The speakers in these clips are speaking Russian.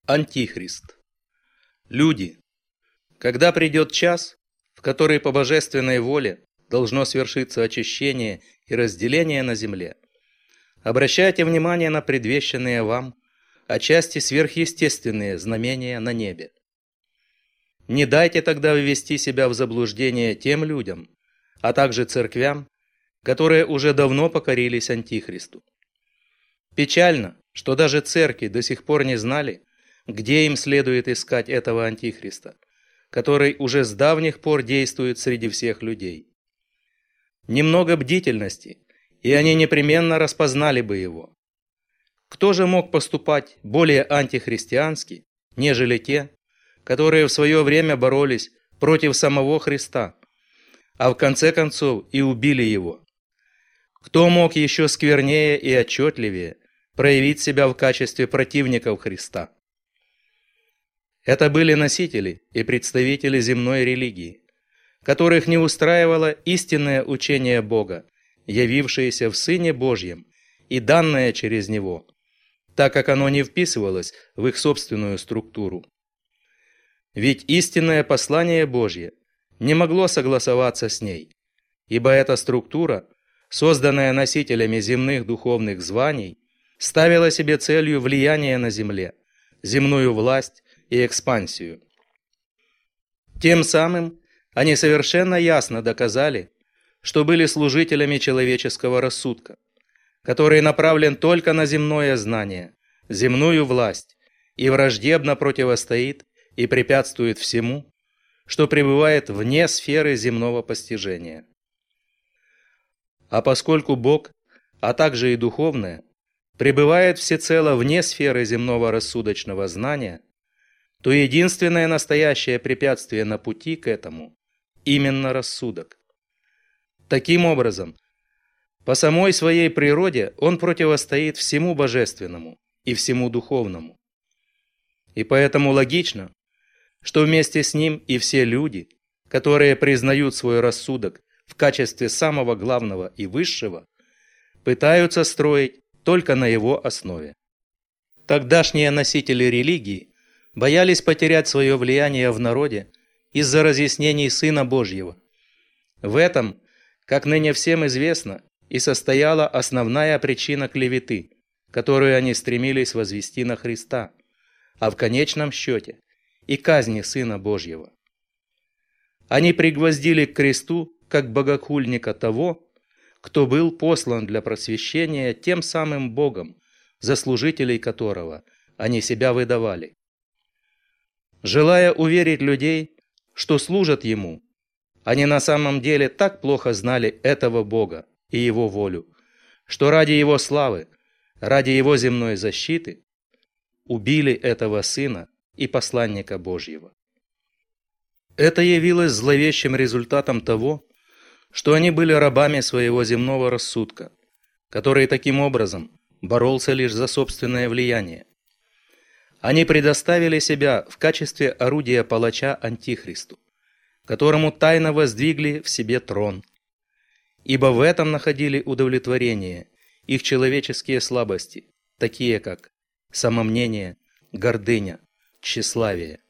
Антихрист. Люди, когда придет час, в который по божественной воле должно свершиться очищение и разделение на земле, обращайте внимание на предвещенные вам, отчасти сверхъестественные знамения на небе. Не дайте тогда ввести себя в заблуждение тем людям, а также церквям, которые уже давно покорились Антихристу. Печально, что даже церкви до сих пор не знали, где им следует искать этого Антихриста, который уже с давних пор действует среди всех людей. Немного бдительности, и они непременно распознали бы его. Кто же мог поступать более антихристиански, нежели те, которые в свое время боролись против самого Христа, а в конце концов и убили его? Кто мог еще сквернее и отчетливее проявить себя в качестве противников Христа? Это были носители и представители земной религии, которых не устраивало истинное учение Бога, явившееся в Сыне Божьем и данное через Него, так как оно не вписывалось в их собственную структуру. Ведь истинное послание Божье не могло согласоваться с ней, ибо эта структура, созданная носителями земных духовных званий, ставила себе целью влияние на земле, земную власть и экспансию. Тем самым они совершенно ясно доказали, что были служителями человеческого рассудка, который направлен только на земное знание, земную власть и враждебно противостоит и препятствует всему, что пребывает вне сферы земного постижения. А поскольку Бог, а также и духовное, пребывает всецело вне сферы земного рассудочного знания, то единственное настоящее препятствие на пути к этому – именно рассудок. Таким образом, по самой своей природе он противостоит всему божественному и всему духовному. И поэтому логично, что вместе с ним и все люди, которые признают свой рассудок в качестве самого главного и высшего, пытаются строить только на его основе. Тогдашние носители религии боялись потерять свое влияние в народе из-за разъяснений Сына Божьего. В этом, как ныне всем известно, и состояла основная причина клеветы, которую они стремились возвести на Христа, а в конечном счете и казни Сына Божьего. Они пригвоздили к кресту как богохульника того, кто был послан для просвещения тем самым Богом, за служителей которого они себя выдавали. Желая уверить людей, что служат Ему, они на самом деле так плохо знали этого Бога и Его волю, что ради Его славы, ради Его земной защиты, убили этого Сына и посланника Божьего. Это явилось зловещим результатом того, что они были рабами своего земного рассудка, который таким образом боролся лишь за собственное влияние. Они предоставили себя в качестве орудия палача Антихристу, которому тайно воздвигли в себе трон, ибо в этом находили удовлетворение их человеческие слабости, такие как самомнение, гордыня, тщеславие.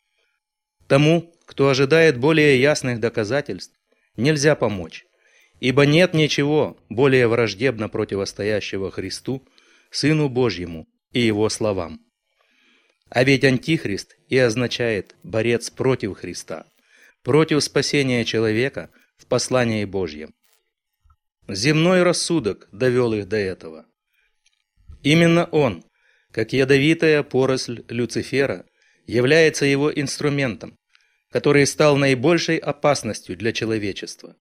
Тому, кто ожидает более ясных доказательств, нельзя помочь, ибо нет ничего более враждебно противостоящего Христу, Сыну Божьему и Его словам. А ведь Антихрист и означает борец против Христа, против спасения человека в послании Божьем. Земной рассудок довел их до этого. Именно он, как ядовитая поросль Люцифера, является его инструментом, который стал наибольшей опасностью для человечества.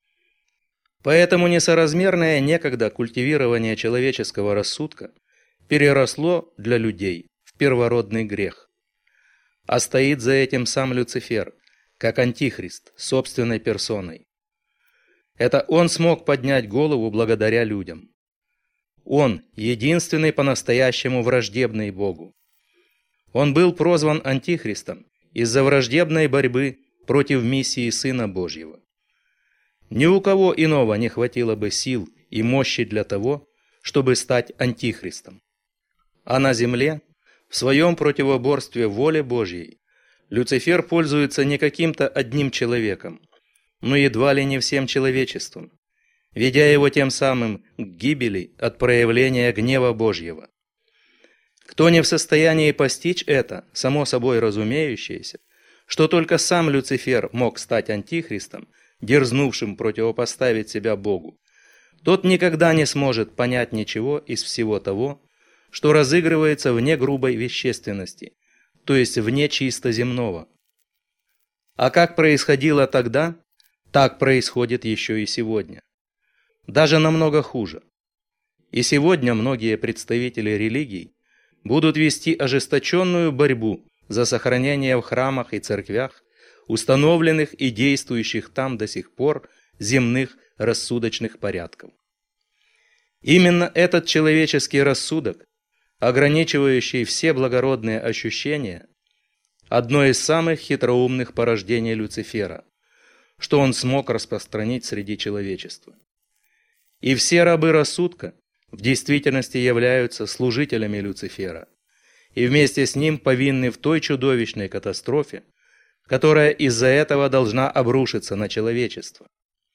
Поэтому несоразмерное некогда культивирование человеческого рассудка переросло для людей в первородный грех. А стоит за этим сам Люцифер, как Антихрист, собственной персоной. Это он смог поднять голову благодаря людям. Он, единственный по-настоящему враждебный Богу. Он был прозван Антихристом из-за враждебной борьбы против миссии Сына Божьего. Ни у кого иного не хватило бы сил и мощи для того, чтобы стать Антихристом. А на земле, в В своем противоборстве воле Божьей Люцифер пользуется не каким-то одним человеком, но едва ли не всем человечеством, ведя его тем самым к гибели от проявления гнева Божьего. Кто не в состоянии постичь это, само собой разумеющееся, что только сам Люцифер мог стать антихристом, дерзнувшим противопоставить себя Богу, тот никогда не сможет понять ничего из всего того, что разыгрывается вне грубой вещественности, то есть вне чисто земного. А как происходило тогда, так происходит еще и сегодня. Даже намного хуже. И сегодня многие представители религий будут вести ожесточенную борьбу за сохранение в храмах и церквях установленных и действующих там до сих пор земных рассудочных порядков. Именно этот человеческий рассудок, ограничивающий все благородные ощущения, одно из самых хитроумных порождений Люцифера, что он смог распространить среди человечества. И все рабы рассудка в действительности являются служителями Люцифера, и вместе с ним повинны в той чудовищной катастрофе, которая из-за этого должна обрушиться на человечество.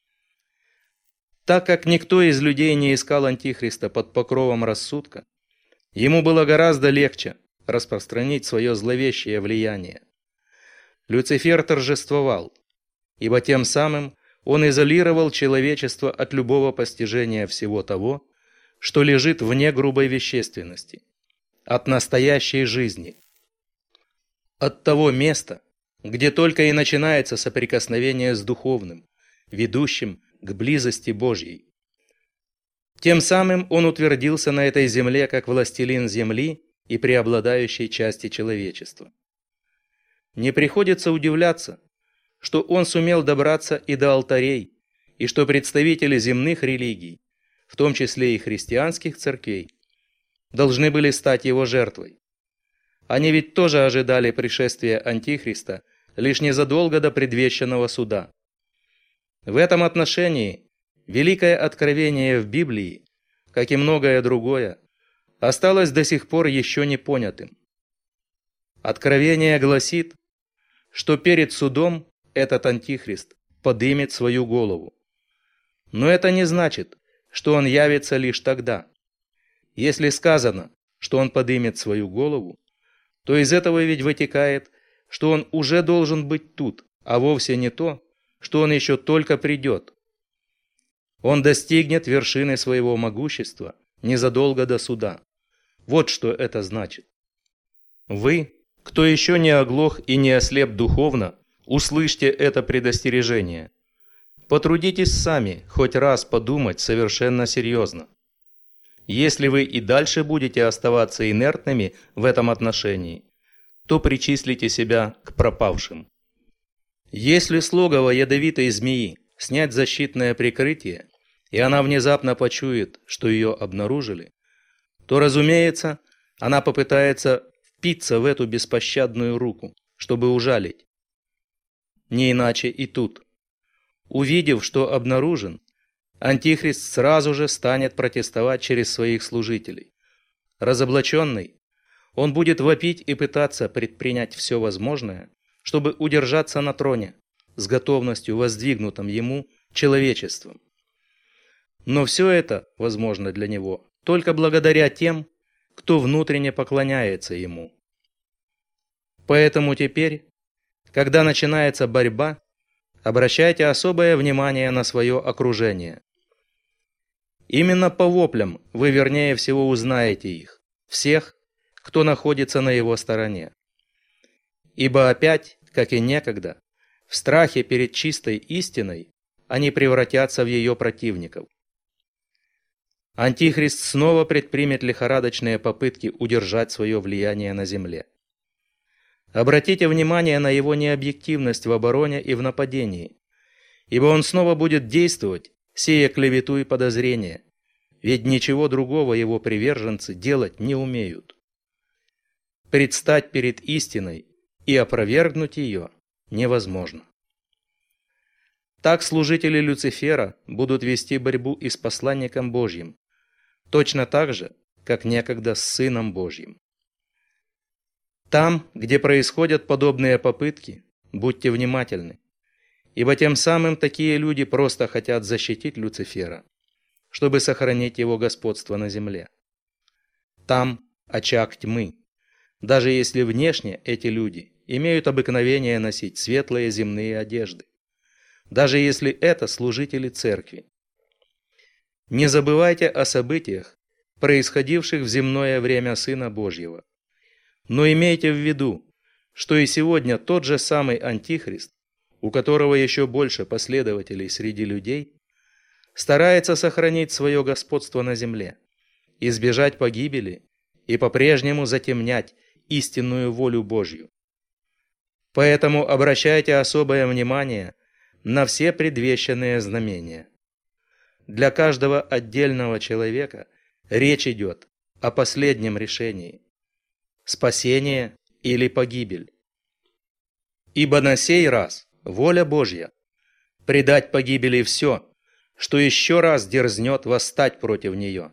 Так как никто из людей не искал Антихриста под покровом рассудка, ему было гораздо легче распространить свое зловещее влияние. Люцифер торжествовал, ибо тем самым он изолировал человечество от любого постижения всего того, что лежит вне грубой вещественности, от настоящей жизни, от того места, где только и начинается соприкосновение с духовным, ведущим к близости Божьей. Тем самым он утвердился на этой земле как властелин земли и преобладающей части человечества. Не приходится удивляться, что он сумел добраться и до алтарей, и что представители земных религий, в том числе и христианских церквей, должны были стать его жертвой. Они ведь тоже ожидали пришествия Антихриста лишь незадолго до предвещенного суда. В этом отношении великое откровение в Библии, как и многое другое, осталось до сих пор еще не понятым. Откровение гласит, что перед судом этот Антихрист подымет свою голову. Но это не значит, что он явится лишь тогда. Если сказано, что он подымет свою голову, то из этого ведь вытекает, что он уже должен быть тут, а вовсе не то, что он еще только придет. Он достигнет вершины своего могущества незадолго до суда. Вот что это значит. Вы, кто еще не оглох и не ослеп духовно, услышьте это предостережение. Потрудитесь сами хоть раз подумать совершенно серьезно. Если вы и дальше будете оставаться инертными в этом отношении, то причислите себя к пропавшим. Если с логова ядовитой змеи снять защитное прикрытие, и она внезапно почует, что ее обнаружили, то, разумеется, она попытается впиться в эту беспощадную руку, чтобы ужалить. Не иначе и тут. Увидев, что обнаружен, Антихрист сразу же станет протестовать через своих служителей. Разоблаченный, он будет вопить и пытаться предпринять все возможное, чтобы удержаться на троне, с готовностью воздвигнутым ему человечеством. Но все это возможно для него только благодаря тем, кто внутренне поклоняется ему. Поэтому теперь, когда начинается борьба, обращайте особое внимание на свое окружение. Именно по воплям вы вернее всего узнаете их, всех, кто находится на его стороне. Ибо опять, как и некогда, в страхе перед чистой истиной они превратятся в ее противников. Антихрист снова предпримет лихорадочные попытки удержать свое влияние на земле. Обратите внимание на его необъективность в обороне и в нападении, ибо он снова будет действовать, сея клевету и подозрения, ведь ничего другого его приверженцы делать не умеют. Предстать перед истиной и опровергнуть ее невозможно. Так служители Люцифера будут вести борьбу и с посланником Божьим, точно так же, как некогда с Сыном Божьим. Там, где происходят подобные попытки, будьте внимательны, ибо тем самым такие люди просто хотят защитить Люцифера, чтобы сохранить его господство на земле. Там очаг тьмы, даже если внешне эти люди имеют обыкновение носить светлые земные одежды, даже если это служители церкви. Не забывайте о событиях, происходивших в земное время Сына Божьего, но имейте в виду, что и сегодня тот же самый Антихрист, у которого еще больше последователей среди людей, старается сохранить свое господство на земле, избежать погибели и по-прежнему затемнять истинную волю Божью. Поэтому обращайте особое внимание на все предвещенные знамения. Для каждого отдельного человека речь идет о последнем решении – спасение или погибель. Ибо на сей раз воля Божья – предать погибели все, что еще раз дерзнет восстать против нее.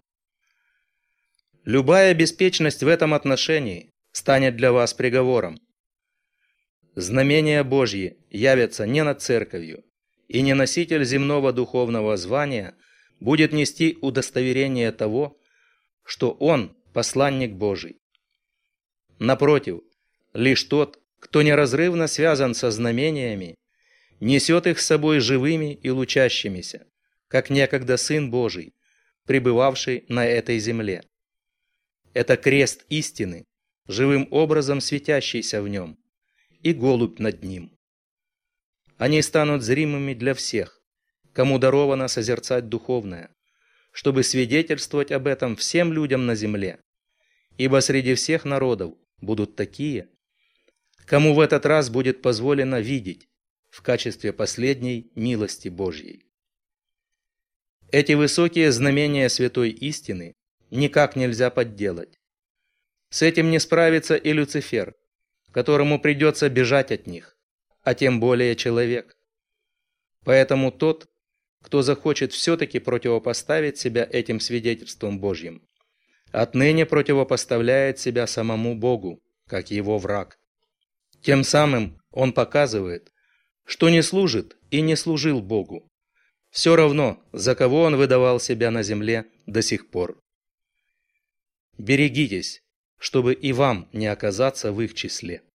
Любая беспечность в этом отношении станет для вас приговором. Знамения Божьи явятся не над церковью, и не носитель земного духовного звания будет нести удостоверение того, что он посланник Божий. Напротив, лишь тот, кто неразрывно связан со знамениями, несет их с собой живыми и лучащимися, как некогда Сын Божий, пребывавший на этой земле. Это крест истины, живым образом светящийся в нем, и голубь над ним. Они станут зримыми для всех, кому даровано созерцать духовное, чтобы свидетельствовать об этом всем людям на земле, ибо среди всех народов будут такие, кому в этот раз будет позволено видеть в качестве последней милости Божьей. Эти высокие знамения святой истины никак нельзя подделать. С этим не справится и Люцифер, которому придется бежать от них, а тем более человек. Поэтому тот, кто захочет все-таки противопоставить себя этим свидетельствам Божьим, отныне противопоставляет себя самому Богу, как его враг. Тем самым он показывает, что не служит и не служил Богу, все равно, за кого он выдавал себя на земле до сих пор. Берегитесь, чтобы и вам не оказаться в их числе.